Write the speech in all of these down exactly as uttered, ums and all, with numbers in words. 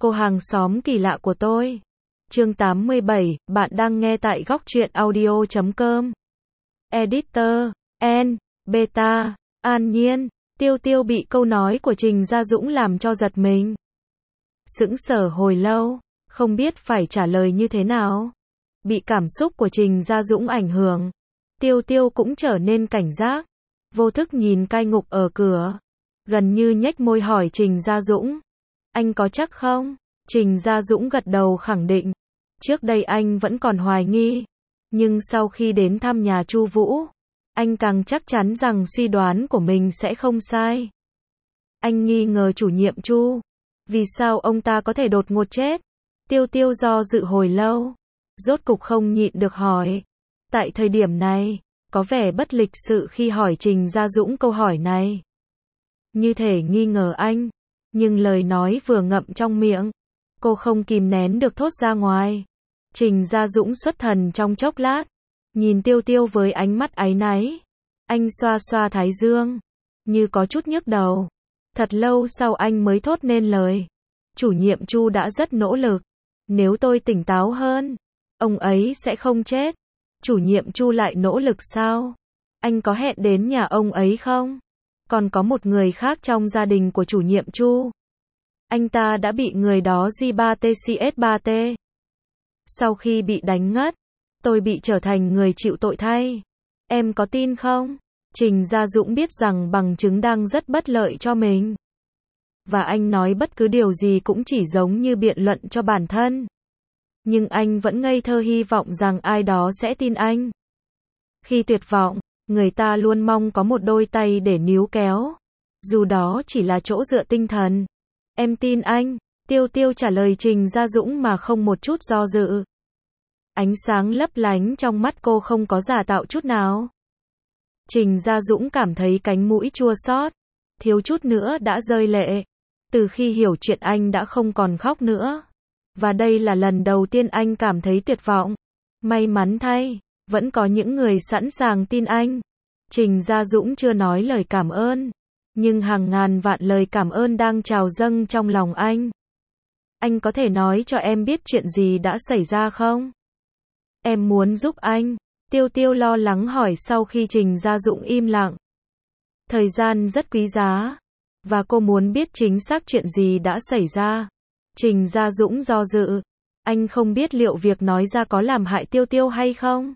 Cô hàng xóm kỳ lạ của tôi. Chương tám mươi bảy, bạn đang nghe tại góc truyện audio chấm com. Editor, N, Beta, An Nhiên, Tiêu Tiêu bị câu nói của Trình Gia Dũng làm cho giật mình. Sững sờ hồi lâu, không biết phải trả lời như thế nào. Bị cảm xúc của Trình Gia Dũng ảnh hưởng, Tiêu Tiêu cũng trở nên cảnh giác. Vô thức nhìn cai ngục ở cửa, gần như nhếch môi hỏi Trình Gia Dũng. Anh có chắc không? Trình Gia Dũng gật đầu khẳng định. Trước đây anh vẫn còn hoài nghi, nhưng sau khi đến thăm nhà Chu Vũ, anh càng chắc chắn rằng suy đoán của mình sẽ không sai. Anh nghi ngờ chủ nhiệm Chu. Vì sao ông ta có thể đột ngột chết? Tiêu Tiêu do dự hồi lâu, rốt cục không nhịn được hỏi. Tại thời điểm này, có vẻ bất lịch sự khi hỏi Trình Gia Dũng câu hỏi này. Như thể nghi ngờ anh, nhưng lời nói vừa ngậm trong miệng, cô không kìm nén được thốt ra ngoài. Trình Gia Dũng xuất thần trong chốc lát, nhìn Tiêu Tiêu với ánh mắt áy náy. Anh xoa xoa thái dương, như có chút nhức đầu. Thật lâu sau anh mới thốt nên lời. Chủ nhiệm Chu đã rất nỗ lực. Nếu tôi tỉnh táo hơn, ông ấy sẽ không chết. Chủ nhiệm Chu lại nỗ lực sao? Anh có hẹn đến nhà ông ấy không? Còn có một người khác trong gia đình của chủ nhiệm Chu. Anh ta đã bị người đó G ba T C S ba T. Sau khi bị đánh ngất, tôi bị trở thành người chịu tội thay. Em có tin không? Trình Gia Dũng biết rằng bằng chứng đang rất bất lợi cho mình. Và anh nói bất cứ điều gì cũng chỉ giống như biện luận cho bản thân. Nhưng anh vẫn ngây thơ hy vọng rằng ai đó sẽ tin anh. Khi tuyệt vọng, người ta luôn mong có một đôi tay để níu kéo. Dù đó chỉ là chỗ dựa tinh thần. Em tin anh, Tiêu Tiêu trả lời Trình Gia Dũng mà không một chút do dự. Ánh sáng lấp lánh trong mắt cô không có giả tạo chút nào. Trình Gia Dũng cảm thấy cánh mũi chua xót, thiếu chút nữa đã rơi lệ. Từ khi hiểu chuyện anh đã không còn khóc nữa. Và đây là lần đầu tiên anh cảm thấy tuyệt vọng. May mắn thay, vẫn có những người sẵn sàng tin anh. Trình Gia Dũng chưa nói lời cảm ơn, nhưng hàng ngàn vạn lời cảm ơn đang trào dâng trong lòng anh. Anh có thể nói cho em biết chuyện gì đã xảy ra không? Em muốn giúp anh. Tiêu Tiêu lo lắng hỏi sau khi Trình Gia Dũng im lặng. Thời gian rất quý giá, và cô muốn biết chính xác chuyện gì đã xảy ra. Trình Gia Dũng do dự. Anh không biết liệu việc nói ra có làm hại Tiêu Tiêu hay không.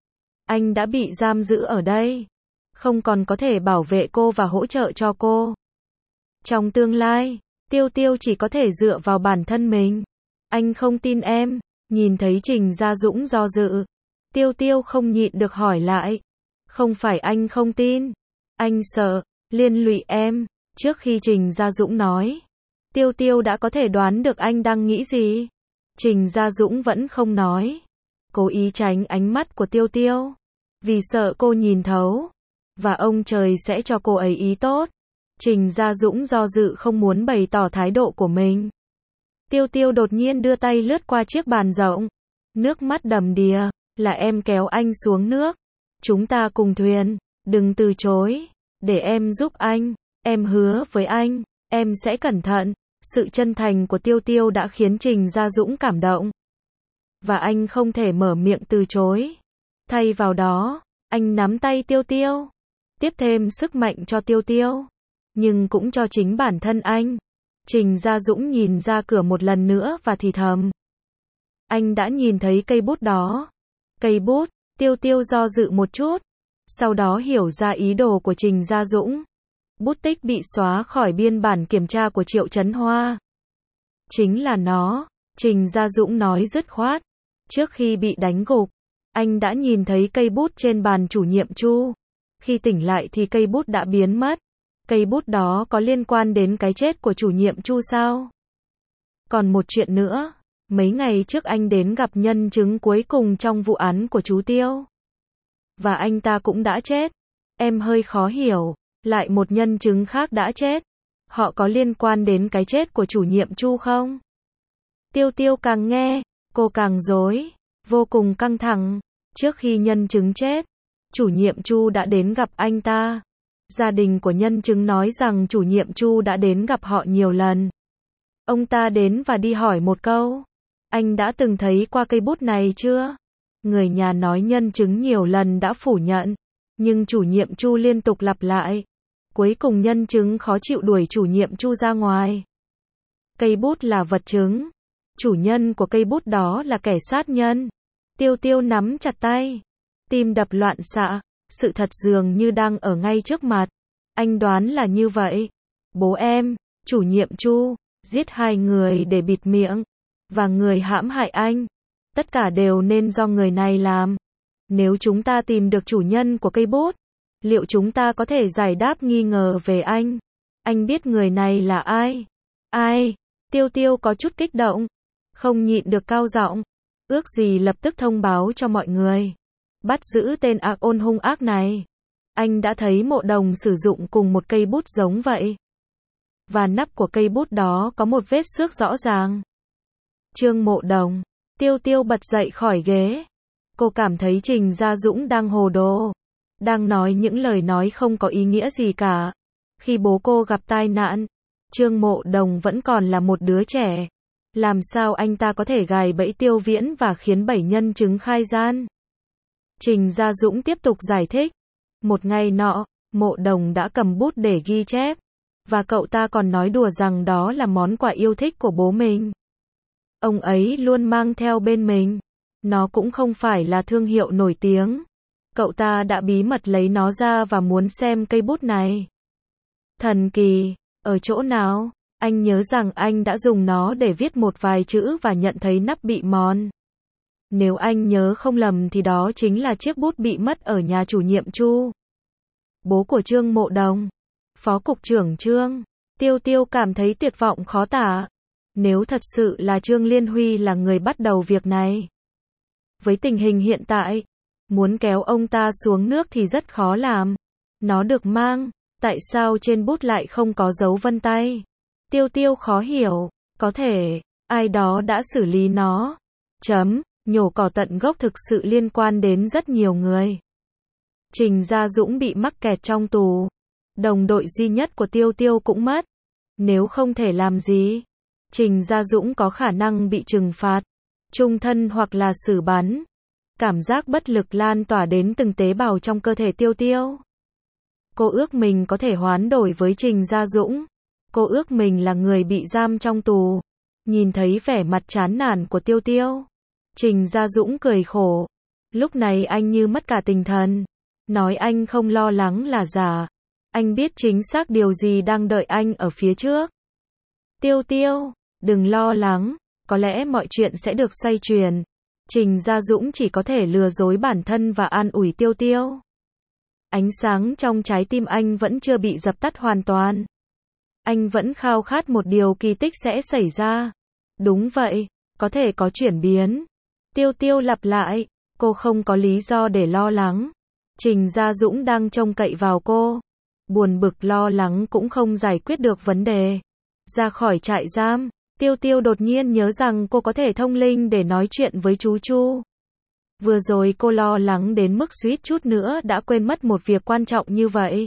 Anh đã bị giam giữ ở đây, không còn có thể bảo vệ cô và hỗ trợ cho cô. Trong tương lai, Tiêu Tiêu chỉ có thể dựa vào bản thân mình. Anh không tin em. Nhìn thấy Trình Gia Dũng do dự, Tiêu Tiêu không nhịn được hỏi lại. Không phải anh không tin, anh sợ liên lụy em. Trước khi Trình Gia Dũng nói, Tiêu Tiêu đã có thể đoán được anh đang nghĩ gì. Trình Gia Dũng vẫn không nói, cố ý tránh ánh mắt của Tiêu Tiêu, vì sợ cô nhìn thấu, và ông trời sẽ cho cô ấy ý tốt. Trình Gia Dũng do dự không muốn bày tỏ thái độ của mình. Tiêu Tiêu đột nhiên đưa tay lướt qua chiếc bàn rộng, nước mắt đầm đìa. Là em kéo anh xuống nước, chúng ta cùng thuyền, đừng từ chối, để em giúp anh, em hứa với anh, em sẽ cẩn thận. Sự chân thành của Tiêu Tiêu đã khiến Trình Gia Dũng cảm động, và anh không thể mở miệng từ chối. Thay vào đó, anh nắm tay Tiêu Tiêu, tiếp thêm sức mạnh cho Tiêu Tiêu, nhưng cũng cho chính bản thân anh. Trình Gia Dũng nhìn ra cửa một lần nữa và thì thầm. Anh đã nhìn thấy cây bút đó. Cây bút. Tiêu Tiêu do dự một chút, sau đó hiểu ra ý đồ của Trình Gia Dũng. Bút tích bị xóa khỏi biên bản kiểm tra của Triệu Chấn Hoa. Chính là nó, Trình Gia Dũng nói dứt khoát. Trước khi bị đánh gục, anh đã nhìn thấy cây bút trên bàn chủ nhiệm Chu. Khi tỉnh lại thì cây bút đã biến mất. Cây bút đó có liên quan đến cái chết của chủ nhiệm Chu sao? Còn một chuyện nữa. Mấy ngày trước anh đến gặp nhân chứng cuối cùng trong vụ án của chú Tiêu. Và anh ta cũng đã chết. Em hơi khó hiểu. Lại một nhân chứng khác đã chết. Họ có liên quan đến cái chết của chủ nhiệm Chu không? Tiêu Tiêu càng nghe, cô càng rối, vô cùng căng thẳng. Trước khi nhân chứng chết, chủ nhiệm Chu đã đến gặp anh ta. Gia đình của nhân chứng nói rằng chủ nhiệm Chu đã đến gặp họ nhiều lần. Ông ta đến và đi hỏi một câu. Anh đã từng thấy qua cây bút này chưa? Người nhà nói nhân chứng nhiều lần đã phủ nhận. Nhưng chủ nhiệm Chu liên tục lặp lại. Cuối cùng nhân chứng khó chịu đuổi chủ nhiệm Chu ra ngoài. Cây bút là vật chứng. Chủ nhân của cây bút đó là kẻ sát nhân. Tiêu Tiêu nắm chặt tay. Tim đập loạn xạ. Sự thật dường như đang ở ngay trước mặt. Anh đoán là như vậy. Bố em, chủ nhiệm Chu, giết hai người để bịt miệng. Và người hãm hại anh. Tất cả đều nên do người này làm. Nếu chúng ta tìm được chủ nhân của cây bút, liệu chúng ta có thể giải đáp nghi ngờ về anh? Anh biết người này là ai? Ai? Tiêu Tiêu có chút kích động. Không nhịn được cao giọng. Ước gì lập tức thông báo cho mọi người. Bắt giữ tên ác ôn hung ác này. Anh đã thấy Mộ Đồng sử dụng cùng một cây bút giống vậy. Và nắp của cây bút đó có một vết xước rõ ràng. Trương Mộ Đồng. Tiêu Tiêu bật dậy khỏi ghế. Cô cảm thấy Trình Gia Dũng đang hồ đồ. Đang nói những lời nói không có ý nghĩa gì cả. Khi bố cô gặp tai nạn, Trương Mộ Đồng vẫn còn là một đứa trẻ. Làm sao anh ta có thể gài bẫy Tiêu Viễn và khiến bảy nhân chứng khai gian? Trình Gia Dũng tiếp tục giải thích. Một ngày nọ, Mộ Đồng đã cầm bút để ghi chép. Và cậu ta còn nói đùa rằng đó là món quà yêu thích của bố mình. Ông ấy luôn mang theo bên mình. Nó cũng không phải là thương hiệu nổi tiếng. Cậu ta đã bí mật lấy nó ra và muốn xem cây bút này. Thần kỳ, ở chỗ nào? Anh nhớ rằng anh đã dùng nó để viết một vài chữ và nhận thấy nắp bị mòn. Nếu anh nhớ không lầm thì đó chính là chiếc bút bị mất ở nhà chủ nhiệm Chu. Bố của Trương Mộ Đồng. Phó cục trưởng Trương. Tiêu Tiêu cảm thấy tuyệt vọng khó tả. Nếu thật sự là Trương Liên Huy là người bắt đầu việc này. Với tình hình hiện tại, muốn kéo ông ta xuống nước thì rất khó làm. Nó được mang, tại sao trên bút lại không có dấu vân tay? Tiêu Tiêu khó hiểu, có thể, ai đó đã xử lý nó. Chấm, nhổ cỏ tận gốc thực sự liên quan đến rất nhiều người. Trình Gia Dũng bị mắc kẹt trong tù. Đồng đội duy nhất của Tiêu Tiêu cũng mất. Nếu không thể làm gì, Trình Gia Dũng có khả năng bị trừng phạt, chung thân hoặc là xử bắn. Cảm giác bất lực lan tỏa đến từng tế bào trong cơ thể Tiêu Tiêu. Cô ước mình có thể hoán đổi với Trình Gia Dũng. Cô ước mình là người bị giam trong tù. Nhìn thấy vẻ mặt chán nản của Tiêu Tiêu, Trình Gia Dũng cười khổ. Lúc này anh như mất cả tinh thần. Nói anh không lo lắng là giả. Anh biết chính xác điều gì đang đợi anh ở phía trước. Tiêu Tiêu, đừng lo lắng. Có lẽ mọi chuyện sẽ được xoay chuyển. Trình Gia Dũng chỉ có thể lừa dối bản thân và an ủi Tiêu Tiêu. Ánh sáng trong trái tim anh vẫn chưa bị dập tắt hoàn toàn. Anh vẫn khao khát một điều kỳ tích sẽ xảy ra. Đúng vậy, có thể có chuyển biến. Tiêu Tiêu lặp lại, cô không có lý do để lo lắng. Trình Gia Dũng đang trông cậy vào cô. Buồn bực lo lắng cũng không giải quyết được vấn đề. Ra khỏi trại giam, Tiêu Tiêu đột nhiên nhớ rằng cô có thể thông linh để nói chuyện với chú Chu. Vừa rồi cô lo lắng đến mức suýt chút nữa đã quên mất một việc quan trọng như vậy.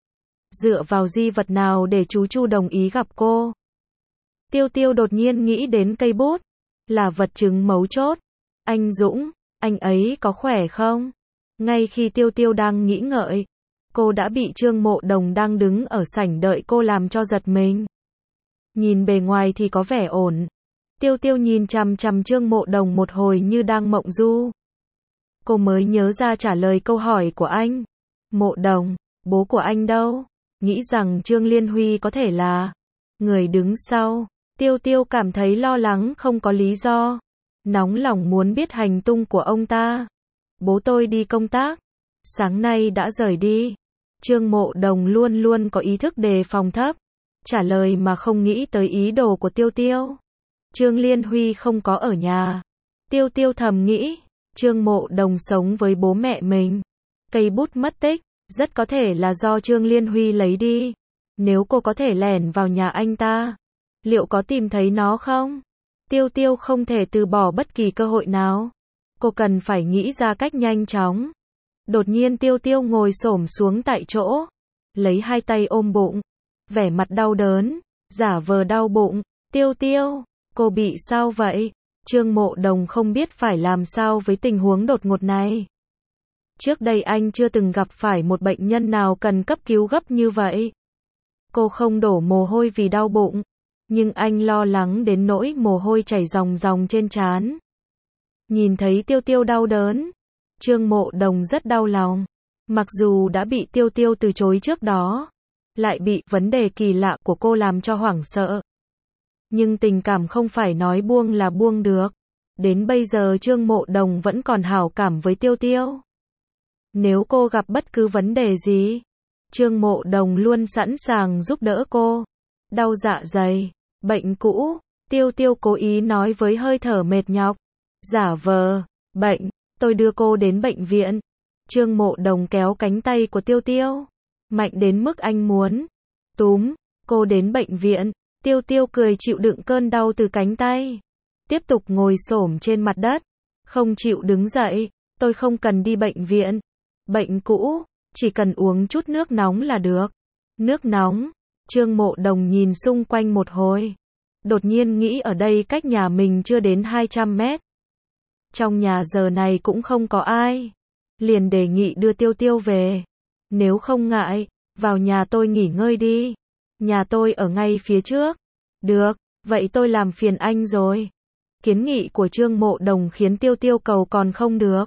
Dựa vào di vật nào để chú Chu đồng ý gặp cô? Tiêu Tiêu đột nhiên nghĩ đến cây bút. Là vật chứng mấu chốt. Anh Dũng, anh ấy có khỏe không? Ngay khi Tiêu Tiêu đang nghĩ ngợi, cô đã bị Trương Mộ Đồng đang đứng ở sảnh đợi cô làm cho giật mình. Nhìn bề ngoài thì có vẻ ổn. Tiêu Tiêu nhìn chằm chằm Trương Mộ Đồng một hồi như đang mộng du. Cô mới nhớ ra trả lời câu hỏi của anh. Mộ Đồng, bố của anh đâu? Nghĩ rằng Trương Liên Huy có thể là người đứng sau. Tiêu Tiêu cảm thấy lo lắng không có lý do. Nóng lòng muốn biết hành tung của ông ta. Bố tôi đi công tác. Sáng nay đã rời đi. Trương Mộ Đồng luôn luôn có ý thức đề phòng thấp. Trả lời mà không nghĩ tới ý đồ của Tiêu Tiêu. Trương Liên Huy không có ở nhà. Tiêu Tiêu thầm nghĩ. Trương Mộ Đồng sống với bố mẹ mình. Cây bút mất tích. Rất có thể là do Trương Liên Huy lấy đi. Nếu cô có thể lẻn vào nhà anh ta, liệu có tìm thấy nó không? Tiêu Tiêu không thể từ bỏ bất kỳ cơ hội nào. Cô cần phải nghĩ ra cách nhanh chóng. Đột nhiên Tiêu Tiêu ngồi xổm xuống tại chỗ, lấy hai tay ôm bụng, vẻ mặt đau đớn, giả vờ đau bụng. Tiêu Tiêu, cô bị sao vậy? Trương Mộ Đồng không biết phải làm sao với tình huống đột ngột này. Trước đây anh chưa từng gặp phải một bệnh nhân nào cần cấp cứu gấp như vậy. Cô không đổ mồ hôi vì đau bụng, nhưng anh lo lắng đến nỗi mồ hôi chảy ròng ròng trên trán. Nhìn thấy Tiêu Tiêu đau đớn, Trương Mộ Đồng rất đau lòng. Mặc dù đã bị Tiêu Tiêu từ chối trước đó, lại bị vấn đề kỳ lạ của cô làm cho hoảng sợ. Nhưng tình cảm không phải nói buông là buông được. Đến bây giờ Trương Mộ Đồng vẫn còn hảo cảm với Tiêu Tiêu. Nếu cô gặp bất cứ vấn đề gì, Trương Mộ Đồng luôn sẵn sàng giúp đỡ cô. Đau dạ dày, bệnh cũ, Tiêu Tiêu cố ý nói với hơi thở mệt nhọc. Giả vờ, bệnh, tôi đưa cô đến bệnh viện. Trương Mộ Đồng kéo cánh tay của Tiêu Tiêu, mạnh đến mức anh muốn túm cô đến bệnh viện. Tiêu Tiêu cười chịu đựng cơn đau từ cánh tay, tiếp tục ngồi xổm trên mặt đất, không chịu đứng dậy. Tôi không cần đi bệnh viện. Bệnh cũ, chỉ cần uống chút nước nóng là được. Nước nóng? Trương Mộ Đồng nhìn xung quanh một hồi, đột nhiên nghĩ ở đây cách nhà mình chưa đến hai trăm mét. Trong nhà giờ này cũng không có ai. Liền đề nghị đưa Tiêu Tiêu về. Nếu không ngại, vào nhà tôi nghỉ ngơi đi. Nhà tôi ở ngay phía trước. Được, vậy tôi làm phiền anh rồi. Kiến nghị của Trương Mộ Đồng khiến Tiêu Tiêu cầu còn không được.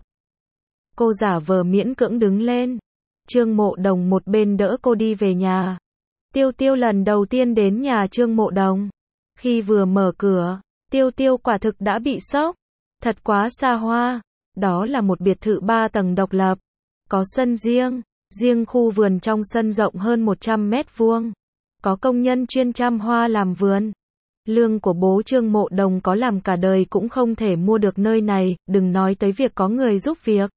Cô giả vờ miễn cưỡng đứng lên. Trương Mộ Đồng một bên đỡ cô đi về nhà. Tiêu Tiêu lần đầu tiên đến nhà Trương Mộ Đồng. Khi vừa mở cửa, Tiêu Tiêu quả thực đã bị sốc. Thật quá xa hoa. Đó là một biệt thự ba tầng độc lập. Có sân riêng. Riêng khu vườn trong sân rộng hơn một trăm mét vuông. Có công nhân chuyên chăm hoa làm vườn. Lương của bố Trương Mộ Đồng có làm cả đời cũng không thể mua được nơi này, đừng nói tới việc có người giúp việc.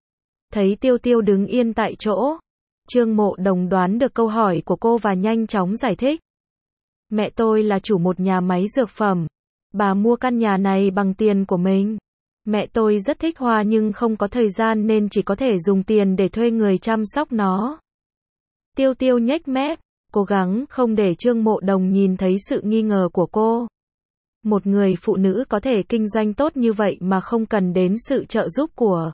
Thấy Tiêu Tiêu đứng yên tại chỗ, Trương Mộ Đồng đoán được câu hỏi của cô và nhanh chóng giải thích. Mẹ tôi là chủ một nhà máy dược phẩm. Bà mua căn nhà này bằng tiền của mình. Mẹ tôi rất thích hoa nhưng không có thời gian nên chỉ có thể dùng tiền để thuê người chăm sóc nó. Tiêu Tiêu nhếch mép, cố gắng không để Trương Mộ Đồng nhìn thấy sự nghi ngờ của cô. Một người phụ nữ có thể kinh doanh tốt như vậy mà không cần đến sự trợ giúp của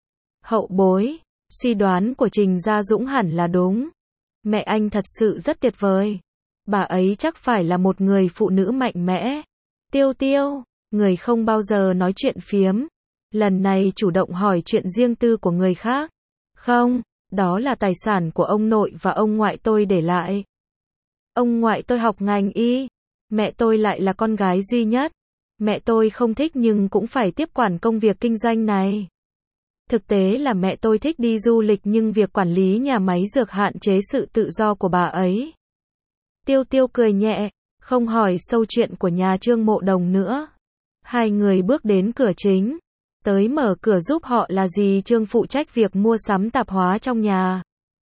hậu bối. Suy đoán của Trình Gia Dũng hẳn là đúng. Mẹ anh thật sự rất tuyệt vời. Bà ấy chắc phải là một người phụ nữ mạnh mẽ. Tiêu Tiêu, người không bao giờ nói chuyện phiếm. Lần này chủ động hỏi chuyện riêng tư của người khác. Không, đó là tài sản của ông nội và ông ngoại tôi để lại. Ông ngoại tôi học ngành y. Mẹ tôi lại là con gái duy nhất. Mẹ tôi không thích nhưng cũng phải tiếp quản công việc kinh doanh này. Thực tế là mẹ tôi thích đi du lịch nhưng việc quản lý nhà máy dược hạn chế sự tự do của bà ấy. Tiêu Tiêu cười nhẹ, không hỏi sâu chuyện của nhà Trương Mộ Đồng nữa. Hai người bước đến cửa chính. Tới mở cửa giúp họ là dì Trương phụ trách việc mua sắm tạp hóa trong nhà.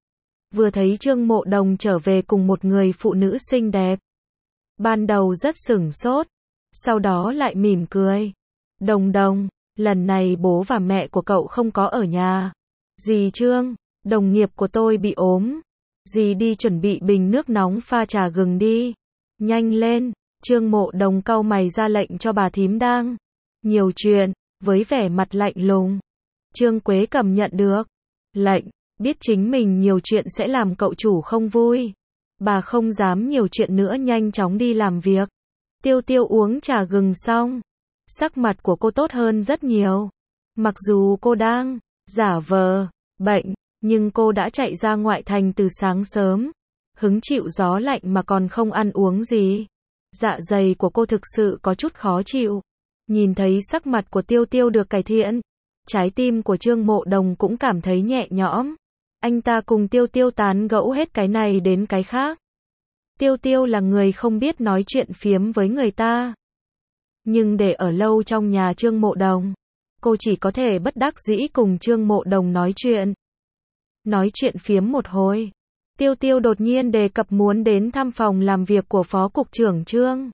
Vừa thấy Trương Mộ Đồng trở về cùng một người phụ nữ xinh đẹp. Ban đầu rất sửng sốt, sau đó lại mỉm cười. Đồng Đồng, lần này bố và mẹ của cậu không có ở nhà. Dì Trương, đồng nghiệp của tôi bị ốm. Dì đi chuẩn bị bình nước nóng pha trà gừng đi. Nhanh lên, Trương Mộ Đồng cau mày ra lệnh cho bà thím đang nhiều chuyện, với vẻ mặt lạnh lùng. Trương Quế Cầm nhận được lệnh, biết chính mình nhiều chuyện sẽ làm cậu chủ không vui. Bà không dám nhiều chuyện nữa, nhanh chóng đi làm việc. Tiêu Tiêu uống trà gừng xong, sắc mặt của cô tốt hơn rất nhiều. Mặc dù cô đang giả vờ bệnh, nhưng cô đã chạy ra ngoại thành từ sáng sớm, hứng chịu gió lạnh mà còn không ăn uống gì. Dạ dày của cô thực sự có chút khó chịu. Nhìn thấy sắc mặt của Tiêu Tiêu được cải thiện, trái tim của Trương Mộ Đồng cũng cảm thấy nhẹ nhõm. Anh ta cùng Tiêu Tiêu tán gẫu hết cái này đến cái khác. Tiêu Tiêu là người không biết nói chuyện phiếm với người ta. Nhưng để ở lâu trong nhà Trương Mộ Đồng, cô chỉ có thể bất đắc dĩ cùng Trương Mộ Đồng nói chuyện. Nói chuyện phiếm một hồi, Tiêu Tiêu đột nhiên đề cập muốn đến thăm phòng làm việc của Phó Cục trưởng Trương.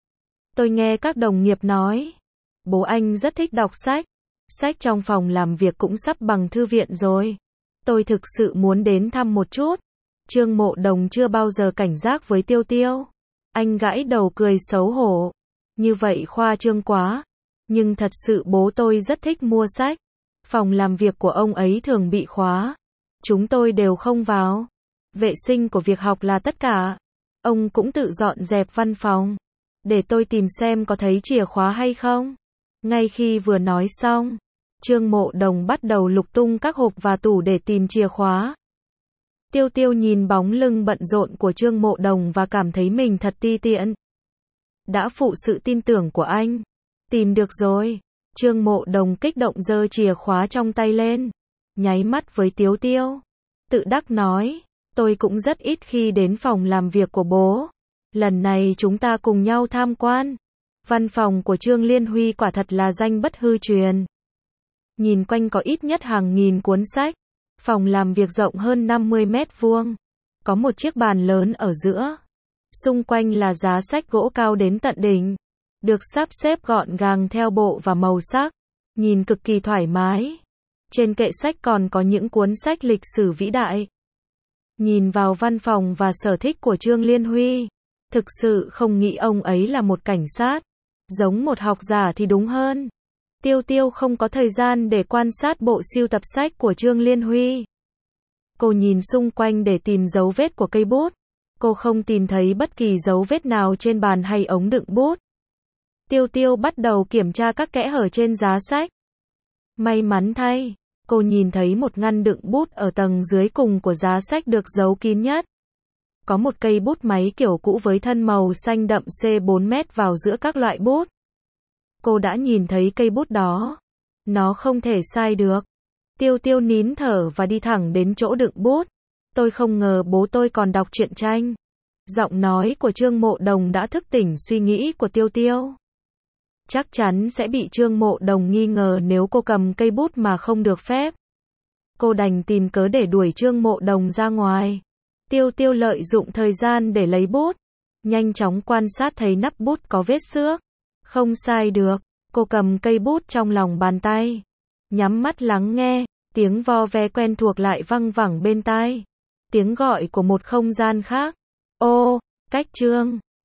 Tôi nghe các đồng nghiệp nói, bố anh rất thích đọc sách. Sách trong phòng làm việc cũng sắp bằng thư viện rồi. Tôi thực sự muốn đến thăm một chút. Trương Mộ Đồng chưa bao giờ cảnh giác với Tiêu Tiêu. Anh gãi đầu cười xấu hổ. Như vậy khoa trương quá. Nhưng thật sự bố tôi rất thích mua sách. Phòng làm việc của ông ấy thường bị khóa. Chúng tôi đều không vào. Vệ sinh của việc học là tất cả. Ông cũng tự dọn dẹp văn phòng. Để tôi tìm xem có thấy chìa khóa hay không. Ngay khi vừa nói xong, Trương Mộ Đồng bắt đầu lục tung các hộp và tủ để tìm chìa khóa. Tiêu Tiêu nhìn bóng lưng bận rộn của Trương Mộ Đồng và cảm thấy mình thật ti tiện. Đã phụ sự tin tưởng của anh. Tìm được rồi. Trương Mộ Đồng kích động giơ chìa khóa trong tay lên. Nháy mắt với Tiêu Tiêu. Tự đắc nói, tôi cũng rất ít khi đến phòng làm việc của bố. Lần này chúng ta cùng nhau tham quan. Văn phòng của Trương Liên Huy quả thật là danh bất hư truyền. Nhìn quanh có ít nhất hàng nghìn cuốn sách. Phòng làm việc rộng hơn năm mươi mét vuông. Có một chiếc bàn lớn ở giữa. Xung quanh là giá sách gỗ cao đến tận đỉnh. Được sắp xếp gọn gàng theo bộ và màu sắc. Nhìn cực kỳ thoải mái. Trên kệ sách còn có những cuốn sách lịch sử vĩ đại. Nhìn vào văn phòng và sở thích của Trương Liên Huy. Thực sự không nghĩ ông ấy là một cảnh sát. Giống một học giả thì đúng hơn. Tiêu Tiêu không có thời gian để quan sát bộ sưu tập sách của Trương Liên Huy. Cô nhìn xung quanh để tìm dấu vết của cây bút. Cô không tìm thấy bất kỳ dấu vết nào trên bàn hay ống đựng bút. Tiêu Tiêu bắt đầu kiểm tra các kẽ hở trên giá sách. May mắn thay, cô nhìn thấy một ngăn đựng bút ở tầng dưới cùng của giá sách được giấu kín nhất. Có một cây bút máy kiểu cũ với thân màu xanh đậm C bốn mét vào giữa các loại bút. Cô đã nhìn thấy cây bút đó. Nó không thể sai được. Tiêu Tiêu nín thở và đi thẳng đến chỗ đựng bút. Tôi không ngờ bố tôi còn đọc truyện tranh. Giọng nói của Trương Mộ Đồng đã thức tỉnh suy nghĩ của Tiêu Tiêu. Chắc chắn sẽ bị Trương Mộ Đồng nghi ngờ nếu cô cầm cây bút mà không được phép. Cô đành tìm cớ để đuổi Trương Mộ Đồng ra ngoài. Tiêu Tiêu lợi dụng thời gian để lấy bút. Nhanh chóng quan sát thấy nắp bút có vết xước. Không sai được. Cô cầm cây bút trong lòng bàn tay. Nhắm mắt lắng nghe. Tiếng vo ve quen thuộc lại văng vẳng bên tai. Tiếng gọi của một không gian khác. Ô, cách Trương.